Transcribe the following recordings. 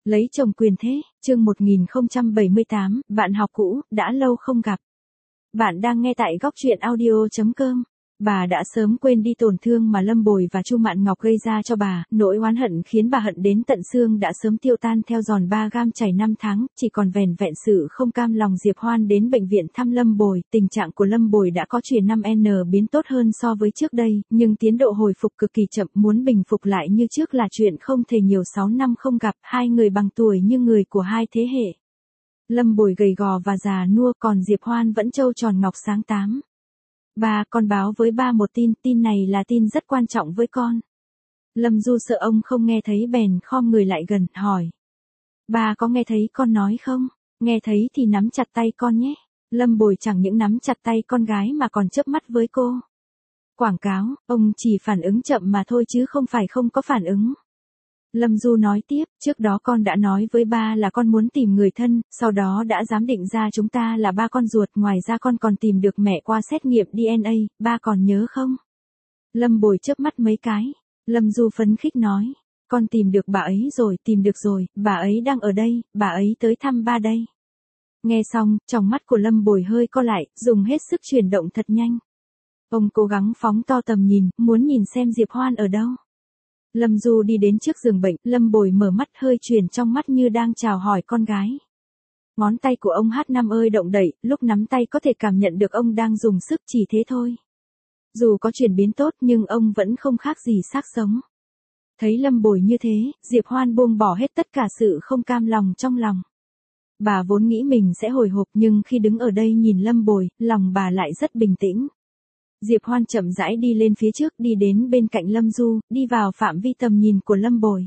Lấy chồng quyền thế, chương 1078, bạn học cũ, đã lâu không gặp. Bạn đang nghe tại góc truyện audio.com. Bà đã sớm quên đi tổn thương mà Lâm Bồi và Chu Mạn Ngọc gây ra cho bà, nỗi oán hận khiến bà hận đến tận xương đã sớm tiêu tan theo giòn 3 gam chảy 5 tháng, chỉ còn vẻn vẹn sự không cam lòng. Diệp Hoan đến bệnh viện thăm Lâm Bồi, tình trạng của Lâm Bồi đã có chuyển 5N biến tốt hơn so với trước đây, nhưng tiến độ hồi phục cực kỳ chậm, muốn bình phục lại như trước là chuyện không thể. Nhiều 6 năm không gặp, hai người bằng tuổi như người của hai thế hệ. Lâm Bồi gầy gò và già nua, còn Diệp Hoan vẫn trâu tròn ngọc sáng tám. Ba, con báo với ba một tin này là tin rất quan trọng với con. Lâm Du sợ ông không nghe thấy bèn khom người lại gần, hỏi. Ba có nghe thấy con nói không? Nghe thấy thì nắm chặt tay con nhé. Lâm Bồi chẳng những nắm chặt tay con gái mà còn chớp mắt với cô. Quảng cáo, ông chỉ phản ứng chậm mà thôi chứ không phải không có phản ứng. Lâm Du nói tiếp, trước đó con đã nói với ba là con muốn tìm người thân, sau đó đã giám định ra chúng ta là ba con ruột, ngoài ra con còn tìm được mẹ qua xét nghiệm DNA, ba còn nhớ không? Lâm Bồi chớp mắt mấy cái, Lâm Du phấn khích nói, con tìm được bà ấy rồi, tìm được rồi, bà ấy đang ở đây, bà ấy tới thăm ba đây. Nghe xong, tròng mắt của Lâm Bồi hơi co lại, dùng hết sức chuyển động thật nhanh. Ông cố gắng phóng to tầm nhìn, muốn nhìn xem Diệp Hoan ở đâu. Lâm Du đi đến trước giường bệnh, Lâm Bồi mở mắt hơi chuyển trong mắt như đang chào hỏi con gái. Ngón tay của ông H5 ơi động đậy, lúc nắm tay có thể cảm nhận được ông đang dùng sức, chỉ thế thôi. Dù có chuyển biến tốt nhưng ông vẫn không khác gì xác sống. Thấy Lâm Bồi như thế, Diệp Hoan buông bỏ hết tất cả sự không cam lòng trong lòng. Bà vốn nghĩ mình sẽ hồi hộp nhưng khi đứng ở đây nhìn Lâm Bồi, lòng bà lại rất bình tĩnh. Diệp Hoan chậm rãi đi lên phía trước, đi đến bên cạnh Lâm Du, đi vào phạm vi tầm nhìn của Lâm Bồi.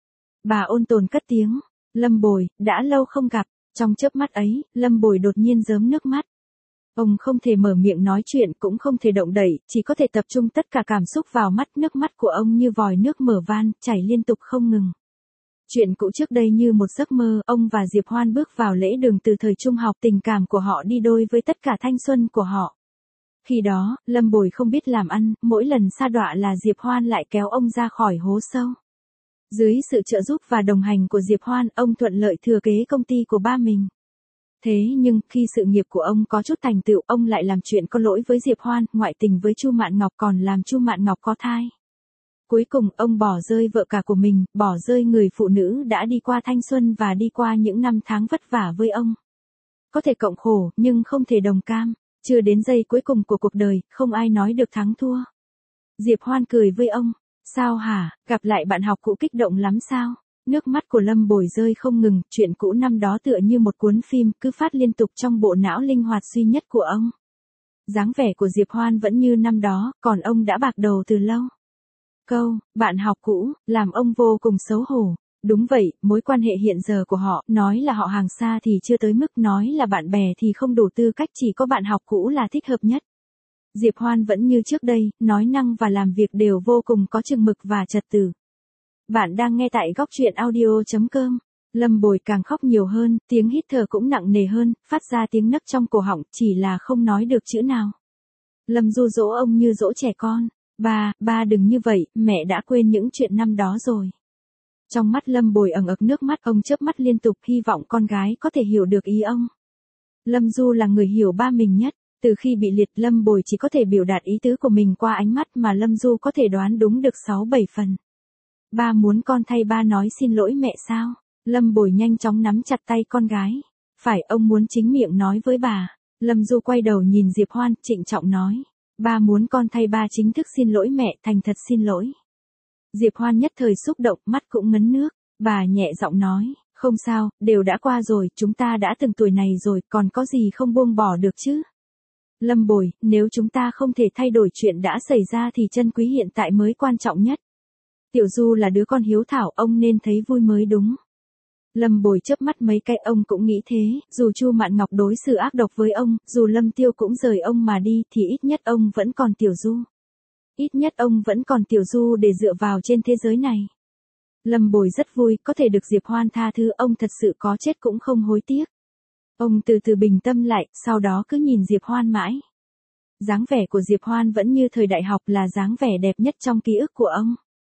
Bà ôn tồn cất tiếng, Lâm Bồi, đã lâu không gặp. Trong chớp mắt ấy, Lâm Bồi đột nhiên rớm nước mắt. Ông không thể mở miệng nói chuyện, cũng không thể động đậy, chỉ có thể tập trung tất cả cảm xúc vào mắt. Nước mắt của ông như vòi nước mở van, chảy liên tục không ngừng. Chuyện cũ trước đây như một giấc mơ, ông và Diệp Hoan bước vào lễ đường từ thời trung học, tình cảm của họ đi đôi với tất cả thanh xuân của họ. Khi đó, Lâm Bồi không biết làm ăn, mỗi lần sa đọa là Diệp Hoan lại kéo ông ra khỏi hố sâu. Dưới sự trợ giúp và đồng hành của Diệp Hoan, ông thuận lợi thừa kế công ty của ba mình. Thế nhưng, khi sự nghiệp của ông có chút thành tựu, ông lại làm chuyện có lỗi với Diệp Hoan, ngoại tình với Chu Mạn Ngọc, còn làm Chu Mạn Ngọc có thai. Cuối cùng, ông bỏ rơi vợ cả của mình, bỏ rơi người phụ nữ đã đi qua thanh xuân và đi qua những năm tháng vất vả với ông. Có thể cộng khổ, nhưng không thể đồng cam. Chưa đến giây cuối cùng của cuộc đời, không ai nói được thắng thua. Diệp Hoan cười với ông. Sao hả, gặp lại bạn học cũ kích động lắm sao? Nước mắt của Lâm Bồi rơi không ngừng, chuyện cũ năm đó tựa như một cuốn phim, cứ phát liên tục trong bộ não linh hoạt duy nhất của ông. Dáng vẻ của Diệp Hoan vẫn như năm đó, còn ông đã bạc đầu từ lâu. Câu, bạn học cũ, làm ông vô cùng xấu hổ. Đúng vậy, mối quan hệ hiện giờ của họ, nói là họ hàng xa thì chưa tới mức, nói là bạn bè thì không đủ tư cách, chỉ có bạn học cũ là thích hợp nhất. Diệp Hoan vẫn như trước đây, nói năng và làm việc đều vô cùng có chừng mực và trật tự. Bạn đang nghe tại góc truyện audio.com. Lâm Bồi càng khóc nhiều hơn, tiếng hít thở cũng nặng nề hơn, phát ra tiếng nấc trong cổ họng, chỉ là không nói được chữ nào. Lâm Du dỗ ông như dỗ trẻ con. Ba đừng như vậy, mẹ đã quên những chuyện năm đó rồi. Trong mắt Lâm Bồi ẩn ực nước mắt, ông chớp mắt liên tục, hy vọng con gái có thể hiểu được ý ông. Lâm Du là người hiểu ba mình nhất. Từ khi bị liệt, Lâm Bồi chỉ có thể biểu đạt ý tứ của mình qua ánh mắt mà Lâm Du có thể đoán đúng được 6-7 phần. Ba muốn con thay ba nói xin lỗi mẹ sao? Lâm Bồi nhanh chóng nắm chặt tay con gái. Phải, ông muốn chính miệng nói với bà. Lâm Du quay đầu nhìn Diệp Hoan, trịnh trọng nói. Ba muốn con thay ba chính thức xin lỗi mẹ, thành thật xin lỗi. Diệp Hoan nhất thời xúc động, mắt cũng ngấn nước. Bà nhẹ giọng nói, không sao, đều đã qua rồi, chúng ta đã từng tuổi này rồi, còn có gì không buông bỏ được chứ? Lâm Bồi, nếu chúng ta không thể thay đổi chuyện đã xảy ra thì trân quý hiện tại mới quan trọng nhất. Tiểu Du là đứa con hiếu thảo, ông nên thấy vui mới đúng. Lâm Bồi chớp mắt mấy cái, ông cũng nghĩ thế, dù Chu Mạn Ngọc đối xử ác độc với ông, dù Lâm Tiêu cũng rời ông mà đi, thì ít nhất ông vẫn còn Tiểu Du. Ít nhất ông vẫn còn Tiểu Du để dựa vào trên thế giới này. Lâm Bồi rất vui, có thể được Diệp Hoan tha thứ, ông thật sự có chết cũng không hối tiếc. Ông từ từ bình tâm lại, sau đó cứ nhìn Diệp Hoan mãi. Dáng vẻ của Diệp Hoan vẫn như thời đại học, là dáng vẻ đẹp nhất trong ký ức của ông.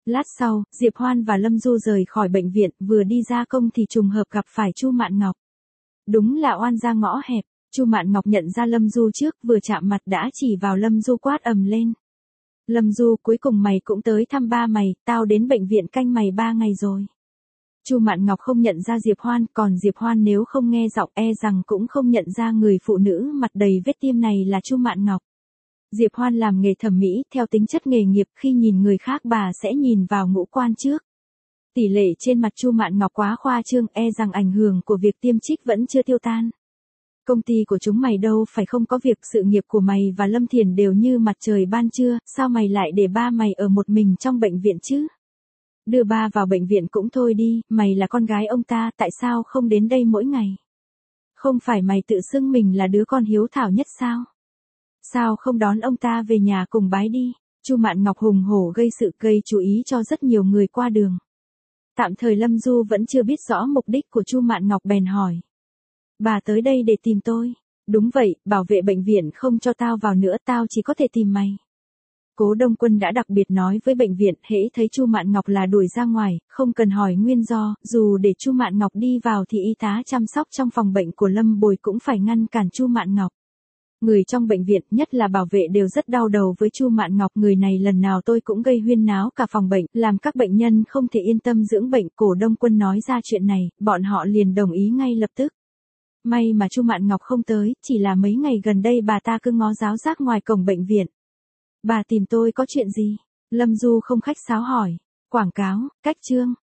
Lát sau, Diệp Hoan và Lâm Du rời khỏi bệnh viện, vừa đi ra công thì trùng hợp gặp phải Chu Mạn Ngọc. Đúng là oan ra ngõ hẹp, Chu Mạn Ngọc nhận ra Lâm Du trước, vừa chạm mặt đã chỉ vào Lâm Du quát ầm lên. Lâm Du, cuối cùng mày cũng tới thăm ba mày, tao đến bệnh viện canh mày 3 ngày rồi. Chu Mạn Ngọc không nhận ra Diệp Hoan, còn Diệp Hoan nếu không nghe giọng e rằng cũng không nhận ra người phụ nữ mặt đầy vết tiêm này là Chu Mạn Ngọc. Diệp Hoan làm nghề thẩm mỹ, theo tính chất nghề nghiệp, khi nhìn người khác bà sẽ nhìn vào ngũ quan trước. Tỷ lệ trên mặt Chu Mạn Ngọc quá khoa trương, e rằng ảnh hưởng của việc tiêm chích vẫn chưa tiêu tan. Công ty của chúng mày đâu phải không có việc, sự nghiệp của mày và Lâm Thiền đều như mặt trời ban trưa, sao mày lại để ba mày ở một mình trong bệnh viện chứ? Đưa ba vào bệnh viện cũng thôi đi, mày là con gái ông ta, tại sao không đến đây mỗi ngày? Không phải mày tự xưng mình là đứa con hiếu thảo nhất sao? Sao không đón ông ta về nhà cùng bái đi? Chu Mạn Ngọc hùng hổ gây chú ý cho rất nhiều người qua đường. Tạm thời Lâm Du vẫn chưa biết rõ mục đích của Chu Mạn Ngọc bèn hỏi. Bà tới đây để tìm tôi. Đúng vậy, bảo vệ bệnh viện không cho tao vào nữa, tao chỉ có thể tìm mày. Cố Đông Quân đã đặc biệt nói với bệnh viện, hễ thấy Chu Mạn Ngọc là đuổi ra ngoài, không cần hỏi nguyên do, dù để Chu Mạn Ngọc đi vào thì y tá chăm sóc trong phòng bệnh của Lâm Bồi cũng phải ngăn cản Chu Mạn Ngọc. Người trong bệnh viện, nhất là bảo vệ đều rất đau đầu với Chu Mạn Ngọc, người này lần nào tôi cũng gây huyên náo cả phòng bệnh, làm các bệnh nhân không thể yên tâm dưỡng bệnh. Cố Đông Quân nói ra chuyện này, bọn họ liền đồng ý ngay lập tức. May mà Chu Mạn Ngọc không tới, chỉ là mấy ngày gần đây bà ta cứ ngó giáo giác ngoài cổng bệnh viện. Bà tìm tôi có chuyện gì? Lâm Du không khách sáo hỏi. Quảng cáo, cách chương.